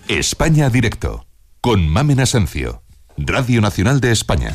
España Directo, con Mamen Asencio, Radio Nacional de España.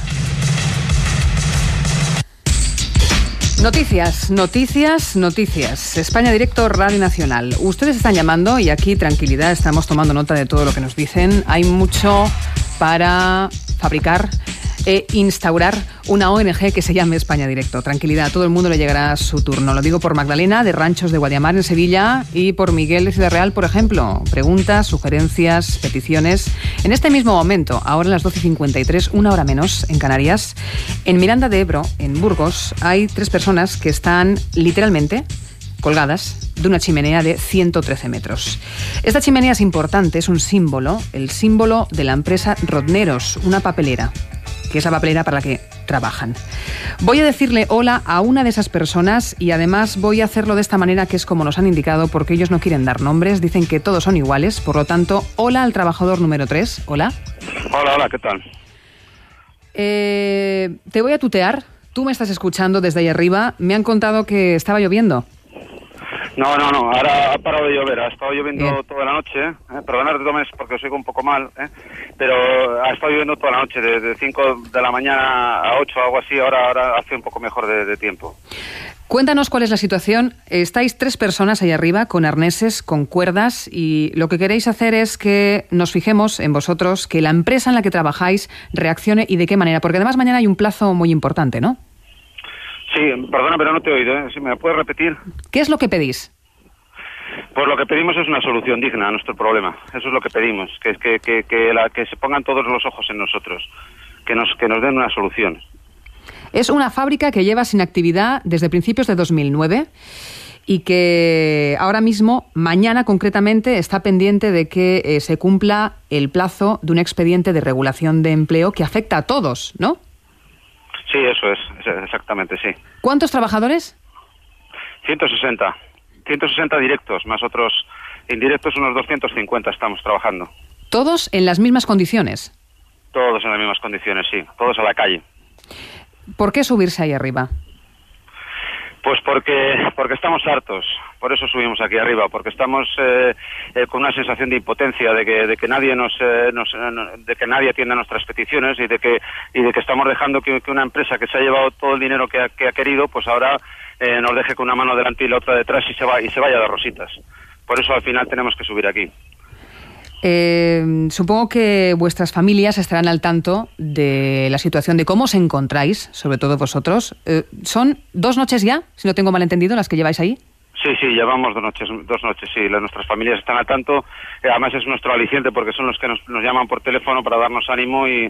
Noticias, noticias, noticias. España Directo, Radio Nacional. Ustedes están llamando y aquí, tranquilidad, estamos tomando nota de todo lo que nos dicen. Hay mucho para fabricar e instaurar una ONG que se llame España Directo. Tranquilidad, a todo el mundo le llegará su turno. Lo digo por Magdalena, de Ranchos de Guadiamar, en Sevilla, y por Miguel de Ciudad Real, por ejemplo. Preguntas, sugerencias, peticiones. En este mismo momento, ahora a las 12:53, una hora menos, en Canarias, en Miranda de Ebro, en Burgos, hay 3 personas que están literalmente colgadas de una chimenea de 113 metros. Esta chimenea es importante, es un símbolo, el símbolo de la empresa Rodneros, una papelera, que es la papelera para la que trabajan. Voy a decirle hola a una de esas personas y además voy a hacerlo de esta manera, que es como nos han indicado, porque ellos no quieren dar nombres, dicen que todos son iguales, por lo tanto, hola al trabajador número 3. Hola. Hola, ¿qué tal? Te voy a tutear, tú me estás escuchando desde ahí arriba, me han contado que estaba lloviendo. No, ahora ha parado de llover, ha estado lloviendo Bien. toda la noche, perdonad de tomes porque os oigo un poco mal, pero ha estado lloviendo toda la noche, de 5 de la mañana a 8, algo así, ahora hace un poco mejor de tiempo. Cuéntanos cuál es la situación. Estáis 3 personas ahí arriba con arneses, con cuerdas, y lo que queréis hacer es que nos fijemos en vosotros, que la empresa en la que trabajáis reaccione y de qué manera, porque además mañana hay un plazo muy importante, ¿no? Sí, perdona, pero no te he oído, si me puedes repetir. ¿Qué es lo que pedís? Pues lo que pedimos es una solución digna a nuestro problema, eso es lo que pedimos, que se pongan todos los ojos en nosotros, que nos den una solución. Es una fábrica que lleva sin actividad desde principios de 2009 y que ahora mismo, mañana concretamente, está pendiente de que se cumpla el plazo de un expediente de regulación de empleo que afecta a todos, ¿no? Sí, eso es, exactamente, sí. ¿Cuántos trabajadores? 160 directos, más otros indirectos, unos 250 estamos trabajando. ¿Todos en las mismas condiciones? Todos en las mismas condiciones, sí, todos a la calle. ¿Por qué subirse ahí arriba? Pues porque estamos hartos, por eso subimos aquí arriba, porque estamos con una sensación de impotencia, de que nadie de que nadie atienda nuestras peticiones y de que estamos dejando que una empresa que se ha llevado todo el dinero que ha querido, pues ahora nos deje con una mano delante y la otra detrás y se vaya de rositas. Por eso al final tenemos que subir aquí. Supongo que vuestras familias estarán al tanto de la situación, de cómo os encontráis, sobre todo vosotros. ¿Son 2 noches ya, si no tengo mal entendido, las que lleváis ahí? Sí, llevamos 2 noches, sí. Nuestras familias están al tanto. Además es nuestro aliciente porque son los que nos llaman por teléfono para darnos ánimo y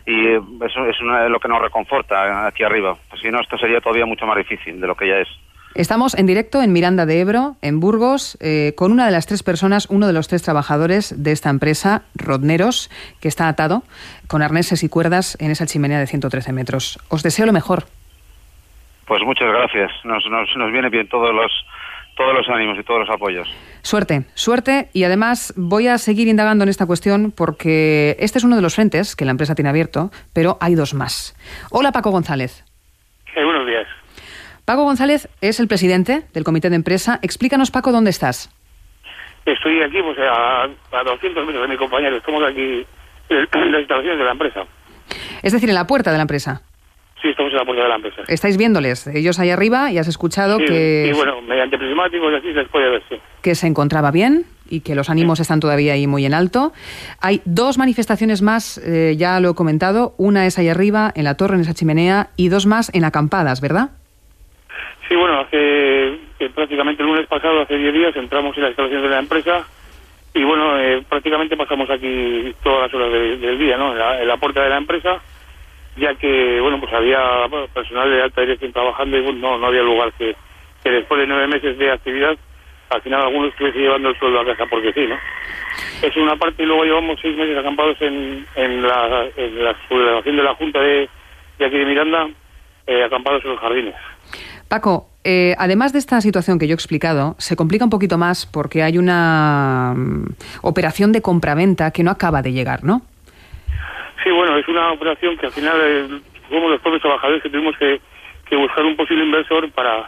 eso es lo que nos reconforta aquí arriba. Pues si no, esto sería todavía mucho más difícil de lo que ya es. Estamos en directo en Miranda de Ebro, en Burgos, con una de las 3 personas, uno de los 3 trabajadores de esta empresa, Rodneros, que está atado con arneses y cuerdas en esa chimenea de 113 metros. Os deseo lo mejor. Pues muchas gracias. Nos viene bien todos los ánimos y todos los apoyos. Suerte, y además voy a seguir indagando en esta cuestión porque este es uno de los frentes que la empresa tiene abierto, pero hay 2 más. Hola, Paco González. Buenos días. Paco González es el presidente del comité de empresa. Explícanos, Paco, ¿dónde estás? Estoy aquí pues a 200 metros de mi compañero. Estamos aquí en las instalaciones de la empresa. Es decir, en la puerta de la empresa. Sí, estamos en la puerta de la empresa. Estáis viéndoles, ellos ahí arriba, y has escuchado sí, que... Y bueno, mediante prismáticos y así se puede ver, sí. Que se encontraba bien y que los ánimos están todavía ahí muy en alto. Hay 2 manifestaciones más, ya lo he comentado. Una es ahí arriba, en la torre, en esa chimenea, y 2 más en Acampadas, ¿verdad? Sí, bueno, hace prácticamente el lunes pasado, hace 10 días, entramos en las instalaciones de la empresa y bueno, prácticamente pasamos aquí todas las horas del día, ¿no? En la puerta de la empresa, ya que, bueno, pues había personal de alta dirección trabajando y bueno, no había lugar que después de 9 meses de actividad, al final algunos estuviese llevando el sueldo a casa porque sí, ¿no? Es una parte y luego llevamos 6 meses acampados en la subdelegación de la Junta de aquí de Miranda, acampados en los jardines. Paco, además de esta situación que yo he explicado, se complica un poquito más porque hay una operación de compraventa que no acaba de llegar, ¿no? Sí, bueno, es una operación que al final somos los propios trabajadores que tuvimos que buscar un posible inversor para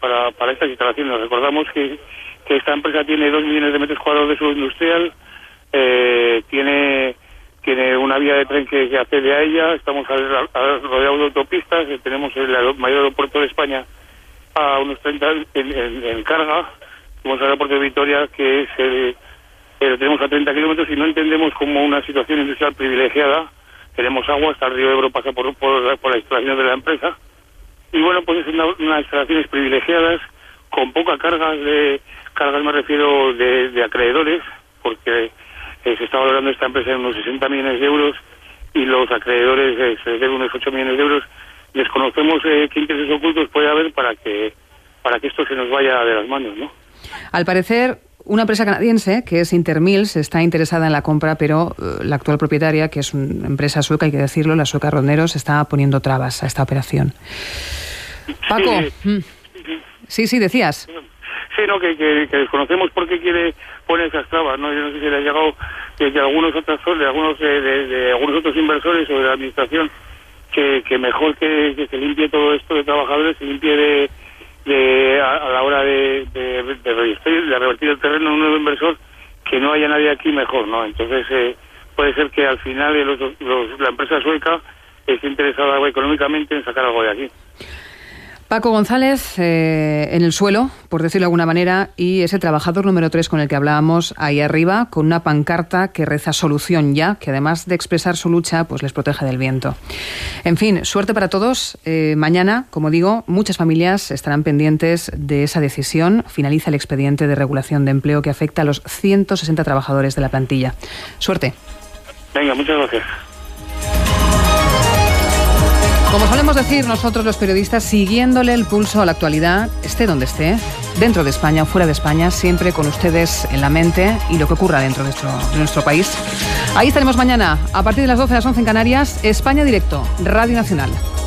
estas instalaciones. Recordamos que esta empresa tiene 2 millones de metros cuadrados de suelo industrial, tiene una vía de tren que accede a ella, estamos rodeados de autopistas, tenemos el mayor aeropuerto de España a unos 30 en carga, tenemos el aeropuerto de Vitoria que lo tenemos a 30 kilómetros y no entendemos como una situación industrial privilegiada. Tenemos agua, hasta el río Ebro pasa por la instalación de la empresa, y bueno, pues es unas instalaciones privilegiadas con poca cargas me refiero de acreedores, porque se está valorando esta empresa en unos 60 millones de euros y los acreedores se deben unos 8 millones de euros. Desconocemos qué intereses ocultos puede haber para que esto se nos vaya de las manos, ¿no? Al parecer, una empresa canadiense, que es Intermills, está interesada en la compra, pero la actual propietaria, que es una empresa sueca, hay que decirlo, la sueca Ronderos, está poniendo trabas a esta operación. Paco, sí, decías. Sí, no, que desconocemos por qué quiere poner esas trabas, ¿no? Yo no sé si le ha llegado de algunos otros inversores o de la administración que mejor que se limpie todo esto de trabajadores, se limpie a la hora de revertir el terreno en un nuevo inversor, que no haya nadie aquí mejor, ¿no? Entonces puede ser que al final la empresa sueca esté interesada económicamente en sacar algo de aquí. Paco González, en el suelo, por decirlo de alguna manera, y ese trabajador número 3 con el que hablábamos ahí arriba, con una pancarta que reza solución ya, que además de expresar su lucha, pues les protege del viento. En fin, suerte para todos. Mañana, como digo, muchas familias estarán pendientes de esa decisión. Finaliza el expediente de regulación de empleo que afecta a los 160 trabajadores de la plantilla. Suerte. Venga, muchas gracias. Como solemos decir nosotros los periodistas, siguiéndole el pulso a la actualidad, esté donde esté, dentro de España o fuera de España, siempre con ustedes en la mente y lo que ocurra dentro de nuestro país. Ahí estaremos mañana, a partir de las 12 a las 11 en Canarias, España Directo, Radio Nacional.